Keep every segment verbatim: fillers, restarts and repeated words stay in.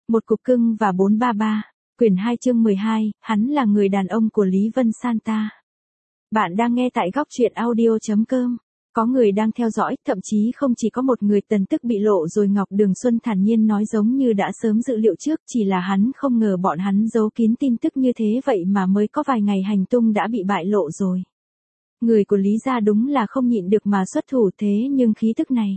Một cục cưng và bốn ba ba, quyển hai chương mười hai, hắn là người đàn ông của Lý Vân San ta. Bạn đang nghe tại góc truyện audio chấm com. Có người đang theo dõi, thậm chí không chỉ có một người. Tần tức bị lộ rồi. Ngọc Đường Xuân thản nhiên nói giống như đã sớm dự liệu trước, chỉ là hắn không ngờ bọn hắn giấu kín tin tức như thế vậy mà mới có vài ngày hành tung đã bị bại lộ rồi. Người của Lý gia đúng là không nhịn được mà xuất thủ, thế nhưng khí tức này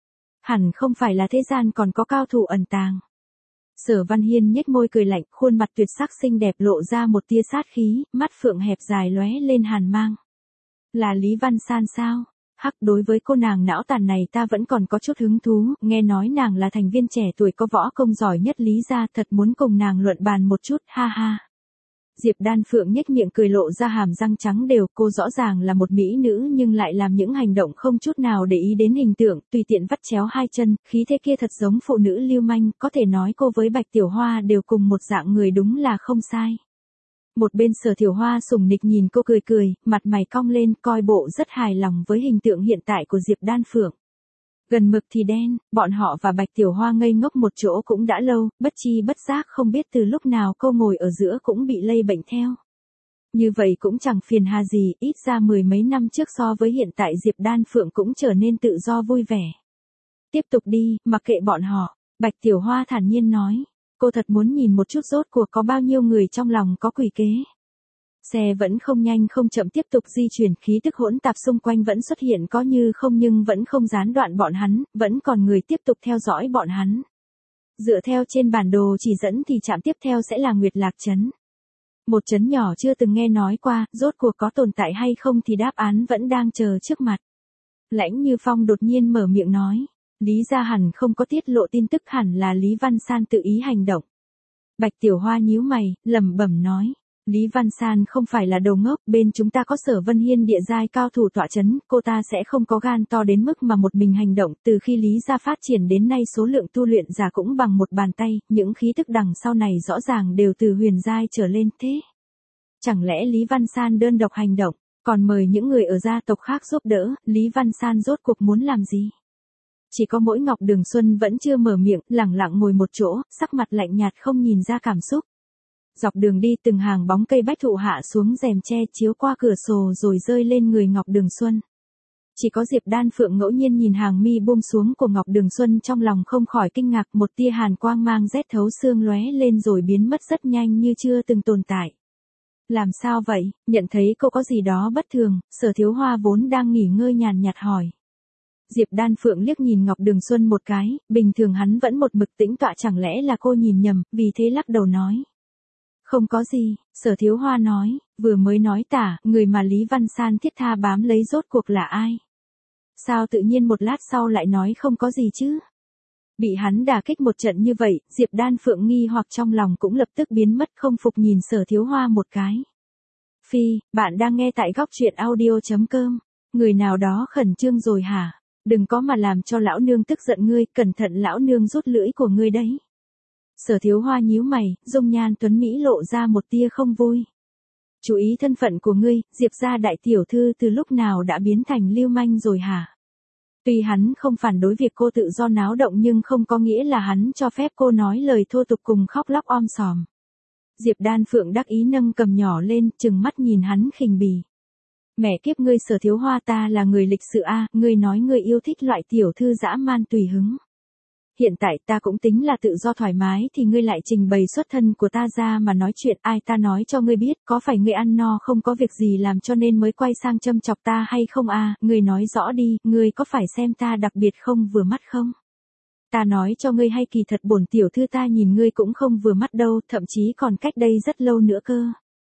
hẳn không phải là thế gian còn có cao thủ ẩn tàng. Sở Văn Hiên nhếch môi cười lạnh, khuôn mặt tuyệt sắc xinh đẹp lộ ra một tia sát khí, mắt phượng hẹp dài lóe lên hàn mang. Là Lý Văn San sao? Hắc, đối với cô nàng não tàn này ta vẫn còn có chút hứng thú, nghe nói nàng là thành viên trẻ tuổi có võ công giỏi nhất Lý gia, thật muốn cùng nàng luận bàn một chút, ha ha. Diệp Đan Phượng nhếch miệng cười lộ ra hàm răng trắng đều, cô rõ ràng là một mỹ nữ nhưng lại làm những hành động không chút nào để ý đến hình tượng, tùy tiện vắt chéo hai chân, khí thế kia thật giống phụ nữ lưu manh, có thể nói cô với Bạch Tiểu Hoa đều cùng một dạng người đúng là không sai. Một bên Sở Thiểu Hoa sùng nịch nhìn cô cười cười, mặt mày cong lên, coi bộ rất hài lòng với hình tượng hiện tại của Diệp Đan Phượng. Gần mực thì đen, bọn họ và Bạch Tiểu Hoa ngây ngốc một chỗ cũng đã lâu, bất chi bất giác không biết từ lúc nào cô ngồi ở giữa cũng bị lây bệnh theo. Như vậy cũng chẳng phiền hà gì, ít ra mười mấy năm trước so với hiện tại Diệp Đan Phượng cũng trở nên tự do vui vẻ. Tiếp tục đi, mặc kệ bọn họ, Bạch Tiểu Hoa thản nhiên nói. Cô thật muốn nhìn một chút rốt cuộc có bao nhiêu người trong lòng có quỷ kế. Xe vẫn không nhanh không chậm tiếp tục di chuyển, khí tức hỗn tạp xung quanh vẫn xuất hiện có như không nhưng vẫn không gián đoạn bọn hắn, vẫn còn người tiếp tục theo dõi bọn hắn. Dựa theo trên bản đồ chỉ dẫn thì trạm tiếp theo sẽ là Nguyệt Lạc Trấn. Một trấn nhỏ chưa từng nghe nói qua, rốt cuộc có tồn tại hay không thì đáp án vẫn đang chờ trước mặt. Lãnh Như Phong đột nhiên mở miệng nói. Lý gia hẳn không có tiết lộ tin tức, hẳn là Lý Văn San tự ý hành động. Bạch Tiểu Hoa nhíu mày, lẩm bẩm nói. Lý Văn San không phải là đồ ngốc, bên chúng ta có Sở Vân Hiên địa giai cao thủ tọa chấn, cô ta sẽ không có gan to đến mức mà một mình hành động. Từ khi Lý gia phát triển đến nay số lượng tu luyện giả cũng bằng một bàn tay, những khí tức đằng sau này rõ ràng đều từ huyền giai trở lên thế. Chẳng lẽ Lý Văn San đơn độc hành động, còn mời những người ở gia tộc khác giúp đỡ, Lý Văn San rốt cuộc muốn làm gì? Chỉ có mỗi Ngọc Đường Xuân vẫn chưa mở miệng, lẳng lặng ngồi một chỗ, sắc mặt lạnh nhạt không nhìn ra cảm xúc. Dọc đường đi từng hàng bóng cây bách thụ hạ xuống rèm tre chiếu qua cửa sổ rồi rơi lên người Ngọc Đường Xuân. Chỉ có Diệp Đan Phượng ngẫu nhiên nhìn hàng mi buông xuống của Ngọc Đường Xuân trong lòng không khỏi kinh ngạc, một tia hàn quang mang rét thấu xương lóe lên rồi biến mất rất nhanh như chưa từng tồn tại. Làm sao vậy? Nhận thấy cô có gì đó bất thường, Sở Thiếu Hoa vốn đang nghỉ ngơi nhàn nhạt hỏi. Diệp Đan Phượng liếc nhìn Ngọc Đường Xuân một cái, bình thường hắn vẫn một mực tĩnh tọa, chẳng lẽ là cô nhìn nhầm, vì thế lắc đầu nói. Không có gì, Sở Thiếu Hoa nói, vừa mới nói tả, người mà Lý Văn San thiết tha bám lấy rốt cuộc là ai? Sao tự nhiên một lát sau lại nói không có gì chứ? Bị hắn đả kích một trận như vậy, Diệp Đan Phượng nghi hoặc trong lòng cũng lập tức biến mất, không phục nhìn Sở Thiếu Hoa một cái. Phi, bạn đang nghe tại góc truyện audio chấm com, người nào đó khẩn trương rồi hả? Đừng có mà làm cho lão nương tức giận ngươi, cẩn thận lão nương rút lưỡi của ngươi đấy. Sở Thiếu Hoa nhíu mày, dung nhan tuấn mỹ lộ ra một tia không vui. Chú ý thân phận của ngươi, Diệp gia đại tiểu thư từ lúc nào đã biến thành lưu manh rồi hả? Tuy hắn không phản đối việc cô tự do náo động nhưng không có nghĩa là hắn cho phép cô nói lời thô tục cùng khóc lóc om sòm. Diệp Đan Phượng đắc ý nâng cầm nhỏ lên, trừng mắt nhìn hắn khinh bỉ. Mẹ kiếp ngươi Sở Thiếu Hoa, ta là người lịch sự a, ngươi nói ngươi yêu thích loại tiểu thư dã man tùy hứng. Hiện tại ta cũng tính là tự do thoải mái thì ngươi lại trình bày xuất thân của ta ra mà nói chuyện, ai ta nói cho ngươi biết, có phải ngươi ăn no không có việc gì làm cho nên mới quay sang châm chọc ta hay không a, ngươi nói rõ đi, ngươi có phải xem ta đặc biệt không vừa mắt không? Ta nói cho ngươi hay kỳ thật bổn tiểu thư ta nhìn ngươi cũng không vừa mắt đâu, thậm chí còn cách đây rất lâu nữa cơ.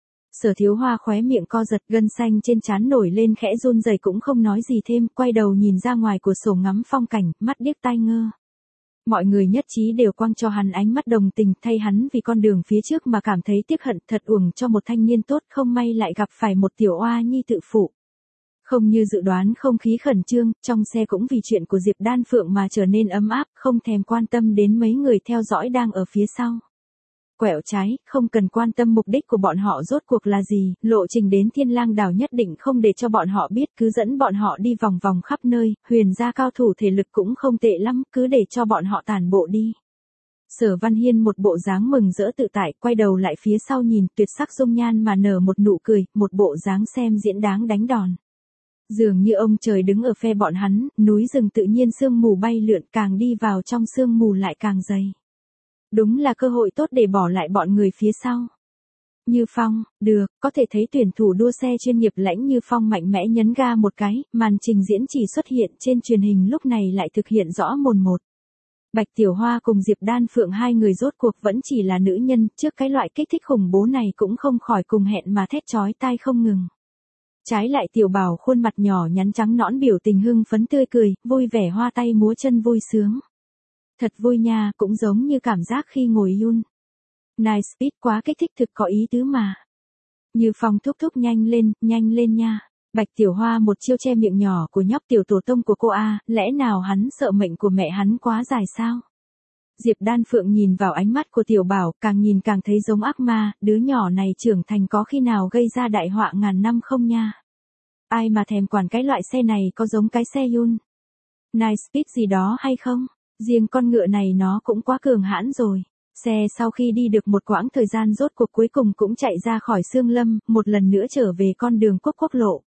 Sở Thiếu Hoa khóe miệng co giật, gân xanh trên trán nổi lên khẽ run rẩy cũng không nói gì thêm, quay đầu nhìn ra ngoài cửa sổ ngắm phong cảnh, mắt điếc tai ngơ. Mọi người nhất trí đều quăng cho hắn ánh mắt đồng tình, thay hắn vì con đường phía trước mà cảm thấy tiếc hận, thật uổng cho một thanh niên tốt, không may lại gặp phải một tiểu oa nhi tự phụ. Không như dự đoán không khí khẩn trương, trong xe cũng vì chuyện của Diệp Đan Phượng mà trở nên ấm áp, không thèm quan tâm đến mấy người theo dõi đang ở phía sau. Quẹo trái, không cần quan tâm mục đích của bọn họ rốt cuộc là gì, lộ trình đến Thiên Lang đảo nhất định không để cho bọn họ biết, cứ dẫn bọn họ đi vòng vòng khắp nơi, huyền gia cao thủ thể lực cũng không tệ lắm, cứ để cho bọn họ tản bộ đi. Sở Văn Hiên một bộ dáng mừng rỡ tự tại, quay đầu lại phía sau nhìn, tuyệt sắc dung nhan mà nở một nụ cười, một bộ dáng xem diễn đáng đánh đòn. Dường như ông trời đứng ở phe bọn hắn, núi rừng tự nhiên sương mù bay lượn, càng đi vào trong sương mù lại càng dày. Đúng là cơ hội tốt để bỏ lại bọn người phía sau. Như Phong, được, có thể thấy tuyển thủ đua xe chuyên nghiệp Lãnh Như Phong mạnh mẽ nhấn ga một cái, màn trình diễn chỉ xuất hiện trên truyền hình lúc này lại thực hiện rõ mồn một. Bạch Tiểu Hoa cùng Diệp Đan Phượng hai người rốt cuộc vẫn chỉ là nữ nhân, trước cái loại kích thích khủng bố này cũng không khỏi cùng hẹn mà thét chói tai không ngừng. Trái lại Tiểu Bảo khuôn mặt nhỏ nhắn trắng nõn biểu tình hưng phấn tươi cười, vui vẻ hoa tay múa chân vui sướng. Thật vui nha, cũng giống như cảm giác khi ngồi yun. Nice speed quá kích thích thực có ý tứ mà. Như Phong thúc thúc nhanh lên, nhanh lên nha. Bạch Tiểu Hoa một chiêu che miệng nhỏ của nhóc tiểu tổ tông của cô A, lẽ nào hắn sợ mệnh của mẹ hắn quá dài sao? Diệp Đan Phượng nhìn vào ánh mắt của Tiểu Bảo, càng nhìn càng thấy giống ác ma, đứa nhỏ này trưởng thành có khi nào gây ra đại họa ngàn năm không nha? Ai mà thèm quản cái loại xe này có giống cái xe Yun, Nice Speed gì đó hay không? Riêng con ngựa này nó cũng quá cường hãn rồi. Xe sau khi đi được một quãng thời gian rốt cuộc cuối cùng cũng chạy ra khỏi Sương Lâm, một lần nữa trở về con đường quốc quốc lộ.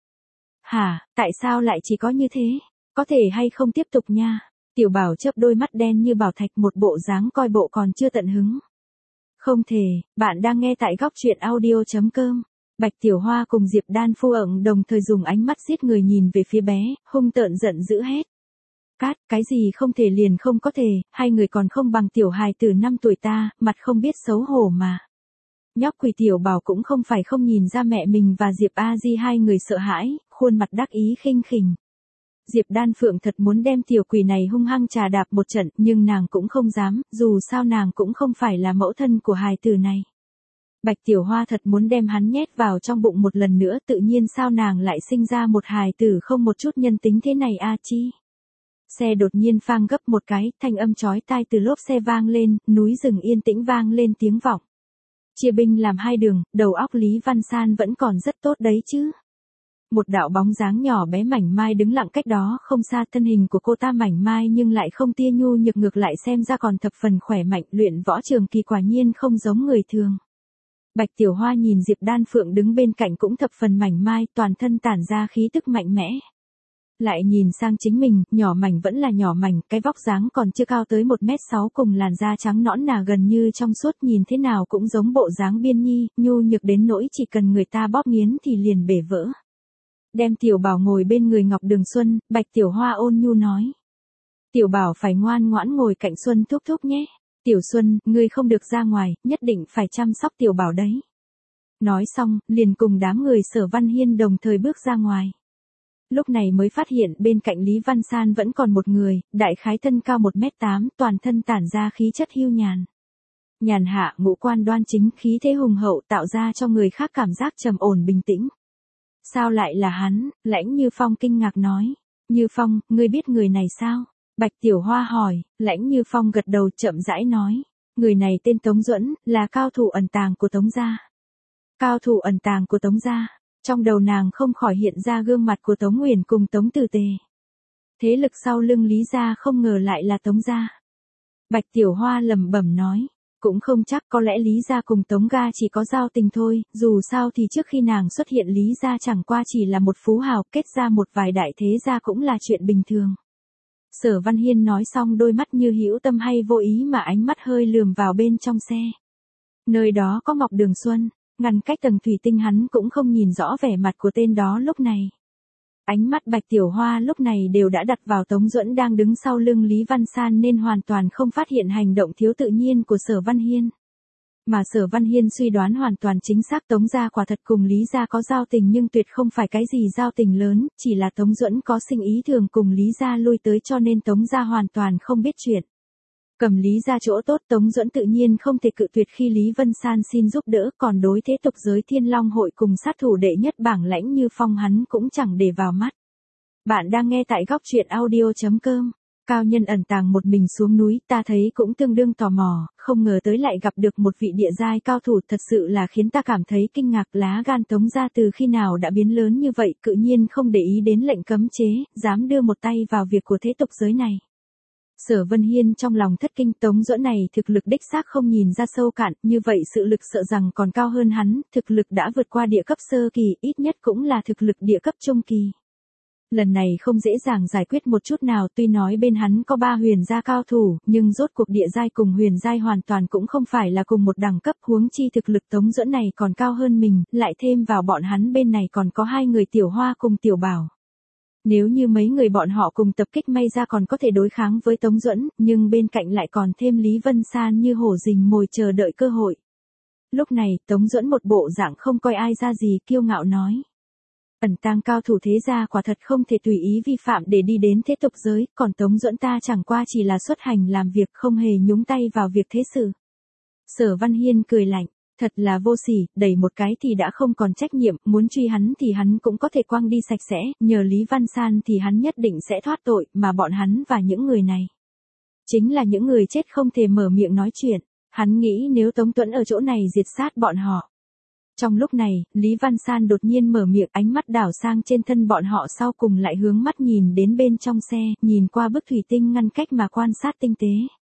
Hả, tại sao lại chỉ có như thế? Có thể hay không tiếp tục nha? Tiểu Bảo chớp đôi mắt đen như bảo thạch, một bộ dáng coi bộ còn chưa tận hứng. Không thể, bạn đang nghe tại góc truyện audio chấm com. Bạch Tiểu Hoa cùng Diệp Đan Phu ẩn đồng thời dùng ánh mắt giết người nhìn về phía bé, hung tợn giận dữ hét. Cát, cái gì không thể liền không có thể, hai người còn không bằng tiểu hài từ năm tuổi ta, mặt không biết xấu hổ mà. Nhóc quỷ Tiểu Bảo cũng không phải không nhìn ra mẹ mình và Diệp A Di hai người sợ hãi, khuôn mặt đắc ý khinh khỉnh. Diệp Đan Phượng thật muốn đem tiểu quỷ này hung hăng trà đạp một trận, nhưng nàng cũng không dám, dù sao nàng cũng không phải là mẫu thân của hài tử này. Bạch Tiểu Hoa thật muốn đem hắn nhét vào trong bụng một lần nữa, tự nhiên sao nàng lại sinh ra một hài tử không một chút nhân tính thế này a chi. Xe đột nhiên phang gấp một cái, thanh âm chói tai từ lốp xe vang lên, núi rừng yên tĩnh vang lên tiếng vọng. Chia binh làm hai đường, đầu óc Lý Văn San vẫn còn rất tốt đấy chứ. Một đạo bóng dáng nhỏ bé mảnh mai đứng lặng cách đó không xa, thân hình của cô ta mảnh mai nhưng lại không tia nhu nhược, ngược lại xem ra còn thập phần khỏe mạnh, luyện võ trường kỳ quả nhiên không giống người thường. Bạch Tiểu Hoa nhìn Diệp Đan Phượng đứng bên cạnh cũng thập phần mảnh mai, toàn thân tản ra khí tức mạnh mẽ. Lại nhìn sang chính mình, nhỏ mảnh vẫn là nhỏ mảnh, cái vóc dáng còn chưa cao tới một mét sáu cùng làn da trắng nõn nà gần như trong suốt, nhìn thế nào cũng giống bộ dáng biên nhi, nhu nhược đến nỗi chỉ cần người ta bóp nghiến thì liền bể vỡ. Đem Tiểu Bảo ngồi bên người Ngọc Đường Xuân, Bạch Tiểu Hoa ôn nhu nói. Tiểu Bảo phải ngoan ngoãn ngồi cạnh Xuân thúc thúc nhé. Tiểu Xuân, ngươi không được ra ngoài, nhất định phải chăm sóc Tiểu Bảo đấy. Nói xong, liền cùng đám người Sở Văn Hiên đồng thời bước ra ngoài. Lúc này mới phát hiện bên cạnh Lý Văn San vẫn còn một người, đại khái thân cao một mét tám, toàn thân tản ra khí chất hiu nhàn. Nhàn hạ, ngũ quan đoan chính, khí thế hùng hậu, tạo ra cho người khác cảm giác trầm ổn bình tĩnh. Sao lại là hắn? Lãnh Như Phong kinh ngạc nói. Như Phong, ngươi biết người này sao? Bạch Tiểu Hoa hỏi. Lãnh Như Phong gật đầu chậm rãi nói. Người này tên Tống Duẫn, là cao thủ ẩn tàng của Tống gia. Cao thủ ẩn tàng của Tống gia. Trong đầu nàng không khỏi hiện ra gương mặt của Tống Nguyền cùng Tống Từ Tề. Thế lực sau lưng Lý gia không ngờ lại là Tống gia. Bạch Tiểu Hoa lẩm bẩm nói. Cũng không chắc, có lẽ Lý gia cùng Tống gia chỉ có giao tình thôi, dù sao thì trước khi nàng xuất hiện Lý gia chẳng qua chỉ là một phú hào, kết ra một vài đại thế gia cũng là chuyện bình thường. Sở Văn Hiên nói xong, đôi mắt như hữu tâm hay vô ý mà ánh mắt hơi lườm vào bên trong xe. Nơi đó có Ngọc Đường Xuân, ngăn cách tầng thủy tinh hắn cũng không nhìn rõ vẻ mặt của tên đó lúc này. Ánh mắt Bạch Tiểu Hoa lúc này đều đã đặt vào Tống Duẫn đang đứng sau lưng Lý Văn San nên hoàn toàn không phát hiện hành động thiếu tự nhiên của Sở Văn Hiên. Mà Sở Văn Hiên suy đoán hoàn toàn chính xác, Tống gia quả thật cùng Lý gia có giao tình nhưng tuyệt không phải cái gì giao tình lớn, chỉ là Tống Duẫn có sinh ý thường cùng Lý gia lui tới cho nên Tống gia hoàn toàn không biết chuyện. Cầm Lý gia chỗ tốt, Tống Duẫn tự nhiên không thể cự tuyệt khi Lý Vân San xin giúp đỡ, còn đối thế tục giới Thiên Long hội cùng sát thủ đệ nhất bảng Lãnh Như Phong hắn cũng chẳng để vào mắt. Bạn đang nghe tại góc truyện audio chấm com. Cao nhân ẩn tàng một mình xuống núi, ta thấy cũng tương đương tò mò, không ngờ tới lại gặp được một vị địa giai cao thủ, thật sự là khiến ta cảm thấy kinh ngạc. Lá gan Tống gia từ khi nào đã biến lớn như vậy, cự nhiên không để ý đến lệnh cấm chế, dám đưa một tay vào việc của thế tục giới này. Sở Vân Hiên trong lòng thất kinh, Tống Duẫn này thực lực đích xác không nhìn ra sâu cạn, như vậy sự lực sợ rằng còn cao hơn hắn, thực lực đã vượt qua địa cấp sơ kỳ, ít nhất cũng là thực lực địa cấp trung kỳ. Lần này không dễ dàng giải quyết một chút nào, tuy nói bên hắn có ba huyền gia cao thủ, nhưng rốt cuộc địa giai cùng huyền giai hoàn toàn cũng không phải là cùng một đẳng cấp, huống chi thực lực Tống Duẫn này còn cao hơn mình, lại thêm vào bọn hắn bên này còn có hai người Tiểu Hoa cùng Tiểu Bảo. Nếu như mấy người bọn họ cùng tập kích may ra còn có thể đối kháng với Tống Duẫn, nhưng bên cạnh lại còn thêm Lý Vân San như hổ rình mồi chờ đợi cơ hội. Lúc này, Tống Duẫn một bộ dạng không coi ai ra gì, kiêu ngạo nói. Ẩn tang cao thủ thế gia quả thật không thể tùy ý vi phạm để đi đến thế tục giới, còn Tống Duẫn ta chẳng qua chỉ là xuất hành làm việc, không hề nhúng tay vào việc thế sự. Sở Văn Hiên cười lạnh, thật là vô sỉ, đẩy một cái thì đã không còn trách nhiệm, muốn truy hắn thì hắn cũng có thể quăng đi sạch sẽ, nhờ Lý Văn San thì hắn nhất định sẽ thoát tội, mà bọn hắn và những người này chính là những người chết không thể mở miệng nói chuyện. Hắn nghĩ nếu Tống Duẫn ở chỗ này diệt sát bọn họ. Trong lúc này, Lý Văn San đột nhiên mở miệng, ánh mắt đảo sang trên thân bọn họ, sau cùng lại hướng mắt nhìn đến bên trong xe, nhìn qua bức thủy tinh ngăn cách mà quan sát tinh tế.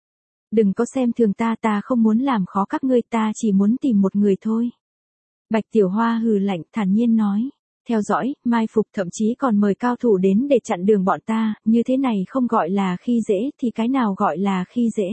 Đừng có xem thường ta, ta không muốn làm khó các ngươi, ta chỉ muốn tìm một người thôi. Bạch Tiểu Hoa hừ lạnh, thản nhiên nói. Theo dõi, mai phục, thậm chí còn mời cao thủ đến để chặn đường bọn ta, như thế này không gọi là khi dễ thì cái nào gọi là khi dễ.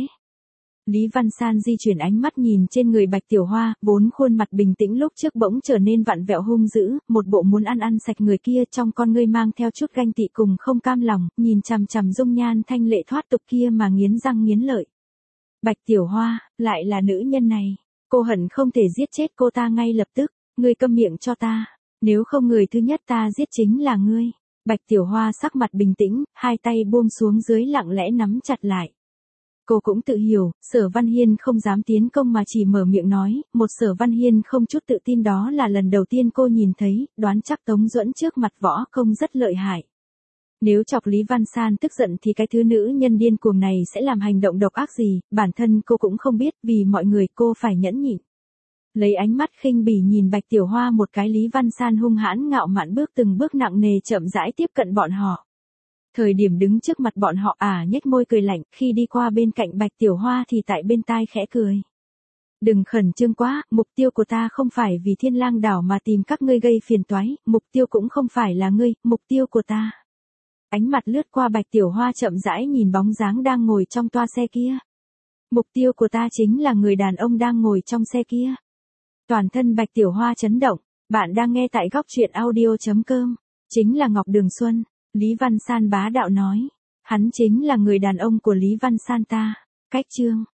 Lý Văn San di chuyển ánh mắt nhìn trên người Bạch Tiểu Hoa, vốn khuôn mặt bình tĩnh lúc trước bỗng trở nên vặn vẹo hung dữ, một bộ muốn ăn ăn sạch người kia, trong con ngươi mang theo chút ganh tị cùng không cam lòng, nhìn chằm chằm dung nhan thanh lệ thoát tục kia mà nghiến răng nghiến lợi. Bạch Tiểu Hoa, lại là nữ nhân này, cô hận không thể giết chết cô ta ngay lập tức, ngươi câm miệng cho ta, nếu không người thứ nhất ta giết chính là ngươi. Bạch Tiểu Hoa sắc mặt bình tĩnh, hai tay buông xuống dưới lặng lẽ nắm chặt lại. Cô cũng tự hiểu, Sở Văn Hiên không dám tiến công mà chỉ mở miệng nói, một Sở Văn Hiên không chút tự tin đó là lần đầu tiên cô nhìn thấy, đoán chắc Tống Duẫn trước mặt võ công rất lợi hại. Nếu chọc Lý Văn San tức giận thì cái thứ nữ nhân điên cuồng này sẽ làm hành động độc ác gì, bản thân cô cũng không biết, vì mọi người cô phải nhẫn nhịn. Lấy ánh mắt khinh bỉ nhìn Bạch Tiểu Hoa một cái, Lý Văn San hung hãn ngạo mạn bước từng bước nặng nề chậm rãi tiếp cận bọn họ. Thời điểm đứng trước mặt bọn họ à nhếch môi cười lạnh, khi đi qua bên cạnh Bạch Tiểu Hoa thì tại bên tai khẽ cười. Đừng khẩn trương quá, mục tiêu của ta không phải vì Thiên Lang đảo mà tìm các ngươi gây phiền toái, mục tiêu cũng không phải là ngươi, mục tiêu của ta. Ánh mặt lướt qua Bạch Tiểu Hoa chậm rãi nhìn bóng dáng đang ngồi trong toa xe kia. Mục tiêu của ta chính là người đàn ông đang ngồi trong xe kia. Toàn thân Bạch Tiểu Hoa chấn động, bạn đang nghe tại góc truyện audio chấm com, chính là Ngọc Đường Xuân. Lý Văn San bá đạo nói, hắn chính là người đàn ông của Lý Văn San ta. Cách chương